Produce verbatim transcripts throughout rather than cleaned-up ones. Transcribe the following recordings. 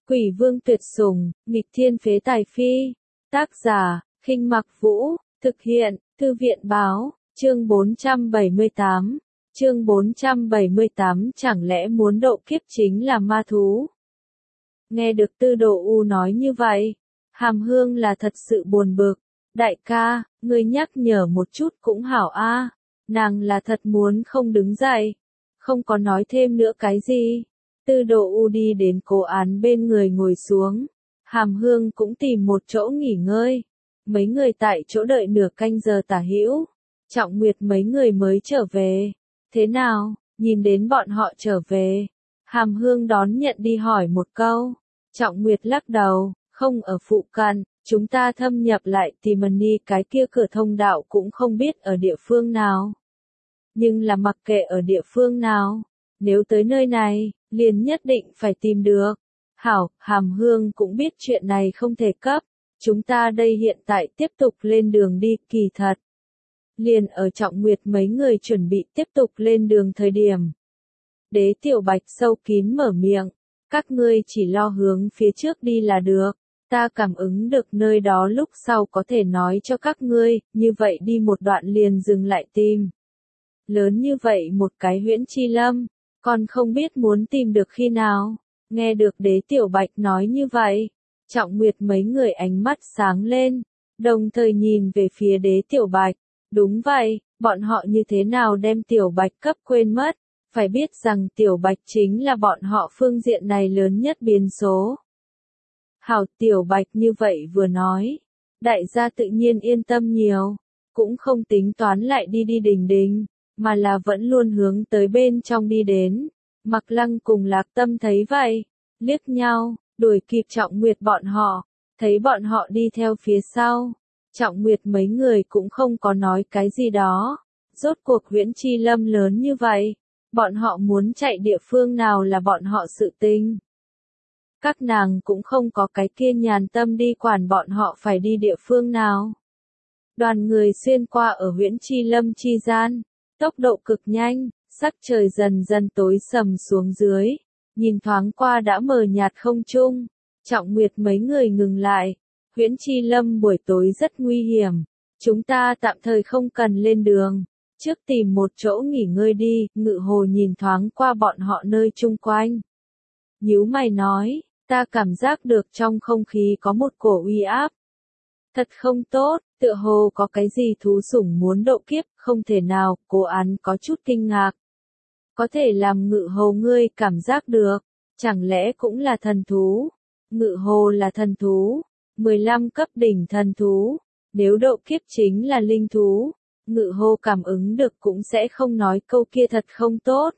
Quỷ vương tuyệt sủng, nghịch thiên phế tài phi. Tác giả, Khinh Mặc Vũ, thực hiện, Thư viện báo, chương bốn trăm bảy mươi tám. Chương bốn trăm bảy mươi tám chẳng lẽ muốn độ kiếp chính là ma thú? Nghe được Tư Đồ U nói như vậy, Hàm Hương là thật sự buồn bực. Đại ca, ngươi nhắc nhở một chút cũng hảo a. Nàng là thật muốn không đứng dậy, không có nói thêm nữa cái gì. Tư Đồ U đi đến Cố Án bên người ngồi xuống, Hàm Hương cũng tìm một chỗ nghỉ ngơi. Mấy người tại chỗ đợi nửa canh giờ tả hữu, Trọng Nguyệt mấy người mới trở về. Thế nào, nhìn đến bọn họ trở về, Hàm Hương đón nhận đi hỏi một câu. Trọng Nguyệt lắc đầu, không ở phụ cận, chúng ta thâm nhập lại tìm Mani cái kia cửa thông đạo cũng không biết ở địa phương nào. Nhưng là mặc kệ ở địa phương nào, nếu tới nơi này, liền nhất định phải tìm được. Hảo, Hàm Hương cũng biết chuyện này không thể cấp, chúng ta đây hiện tại tiếp tục lên đường đi. Kỳ thật, liền ở Trọng Nguyệt mấy người chuẩn bị tiếp tục lên đường thời điểm, Đế Tiểu Bạch sâu kín mở miệng, các ngươi chỉ lo hướng phía trước đi là được, ta cảm ứng được nơi đó lúc sau có thể nói cho các ngươi, như vậy đi một đoạn liền dừng lại tìm. Lớn như vậy một cái Huyễn Chi Lâm, còn không biết muốn tìm được khi nào. Nghe được Đế Tiểu Bạch nói như vậy, Trọng Nguyệt mấy người ánh mắt sáng lên, đồng thời nhìn về phía Đế Tiểu Bạch. Đúng vậy, bọn họ như thế nào đem Tiểu Bạch cấp quên mất, phải biết rằng Tiểu Bạch chính là bọn họ phương diện này lớn nhất biến số. Hảo, Tiểu Bạch như vậy vừa nói, đại gia tự nhiên yên tâm nhiều, cũng không tính toán lại đi đi đình đình, mà là vẫn luôn hướng tới bên trong đi đến. Mặc Lăng cùng Lạc Tâm thấy vậy, liếc nhau, đuổi kịp Trọng Nguyệt bọn họ, thấy bọn họ đi theo phía sau. Trọng Nguyệt mấy người cũng không có nói cái gì đó, rốt cuộc Huyễn Chi Lâm lớn như vậy, bọn họ muốn chạy địa phương nào là bọn họ sự tình. Các nàng cũng không có cái kia nhàn tâm đi quản bọn họ phải đi địa phương nào. Đoàn người xuyên qua ở Huyễn Chi Lâm chi gian, tốc độ cực nhanh, sắc trời dần dần tối sầm xuống dưới, nhìn thoáng qua đã mờ nhạt không trung. Trọng Nguyệt mấy người ngừng lại. Huyễn Chi Lâm buổi tối rất nguy hiểm, chúng ta tạm thời không cần lên đường, trước tìm một chỗ nghỉ ngơi đi. Ngự Hồ nhìn thoáng qua bọn họ nơi chung quanh, nhíu mày nói, ta cảm giác được trong không khí có một cổ uy áp. Thật không tốt, tựa hồ có cái gì thú sủng muốn độ kiếp, không thể nào. Cố Án có chút kinh ngạc. Có thể làm Ngự Hồ ngươi cảm giác được, chẳng lẽ cũng là thần thú? Ngự Hồ là thần thú, mười lăm cấp đỉnh thần thú, nếu độ kiếp chính là linh thú, Ngự Hồ cảm ứng được cũng sẽ không nói câu kia thật không tốt.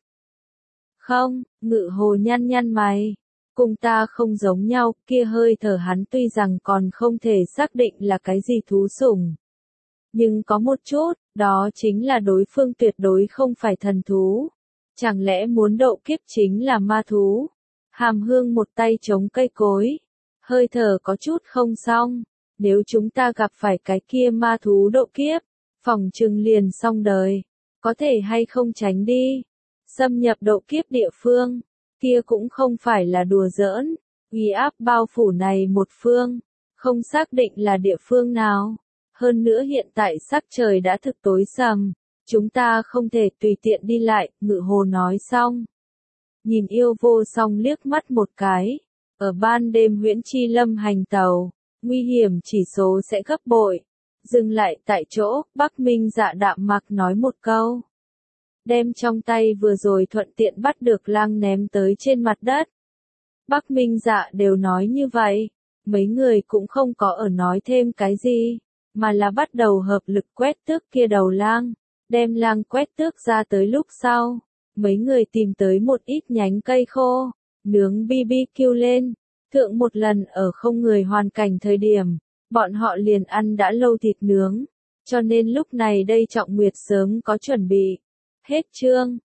Không, Ngự Hồ nhăn nhăn mày, cùng ta không giống nhau, kia hơi thở hắn tuy rằng còn không thể xác định là cái gì thú sủng. Nhưng có một chút, đó chính là đối phương tuyệt đối không phải thần thú. Chẳng lẽ muốn độ kiếp chính là ma thú? Hàm Hương một tay chống cây cối, hơi thở có chút không xong, nếu chúng ta gặp phải cái kia ma thú độ kiếp, phòng trừng liền xong đời, có thể hay không tránh đi, xâm nhập độ kiếp địa phương, kia cũng không phải là đùa giỡn, uy áp bao phủ này một phương, không xác định là địa phương nào, hơn nữa hiện tại sắc trời đã thực tối sầm, chúng ta không thể tùy tiện đi lại. Ngự Hồ nói xong, nhìn Yêu Vô Song liếc mắt một cái. Ở ban đêm Huyễn Chi Lâm hành tàu, nguy hiểm chỉ số sẽ gấp bội. Dừng lại tại chỗ, Bắc Minh Dạ đạm mạc nói một câu. Đem trong tay vừa rồi thuận tiện bắt được lang ném tới trên mặt đất. Bắc Minh Dạ đều nói như vậy, mấy người cũng không có ở nói thêm cái gì, mà là bắt đầu hợp lực quét tước kia đầu lang. Đem lang quét tước ra tới lúc sau, mấy người tìm tới một ít nhánh cây khô, nướng bi bi kiu lên. Thượng một lần ở không người hoàn cảnh thời điểm, bọn họ liền ăn đã lâu thịt nướng, cho nên lúc này đây Trọng Nguyệt sớm có chuẩn bị. Hết chương.